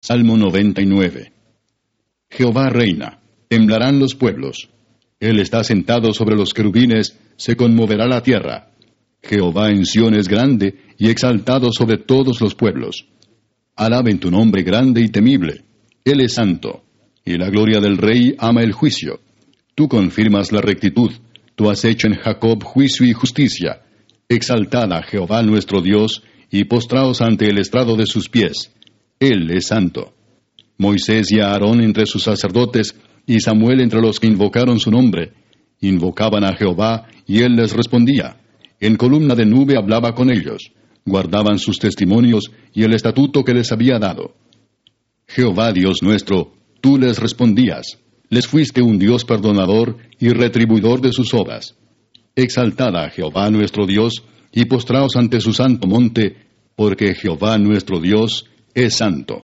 Salmo 99. Jehová reina, temblarán los pueblos. Él está sentado sobre los querubines, se conmoverá la tierra. Jehová en Sión es grande y exaltado sobre todos los pueblos. Alaben tu nombre grande y temible. Él es santo, y la gloria del Rey ama el juicio. Tú confirmas la rectitud, tú has hecho en Jacob juicio y justicia. Exaltad a Jehová nuestro Dios, y postraos ante el estrado de sus pies. Él es santo. Moisés y Aarón entre sus sacerdotes, y Samuel entre los que invocaron su nombre. Invocaban a Jehová, y él les respondía. En columna de nube hablaba con ellos. Guardaban sus testimonios y el estatuto que les había dado. Jehová Dios nuestro, tú les respondías. Les fuiste un Dios perdonador y retribuidor de sus obras. Exaltad a Jehová nuestro Dios, y postraos ante su santo monte, porque Jehová nuestro Dios es santo.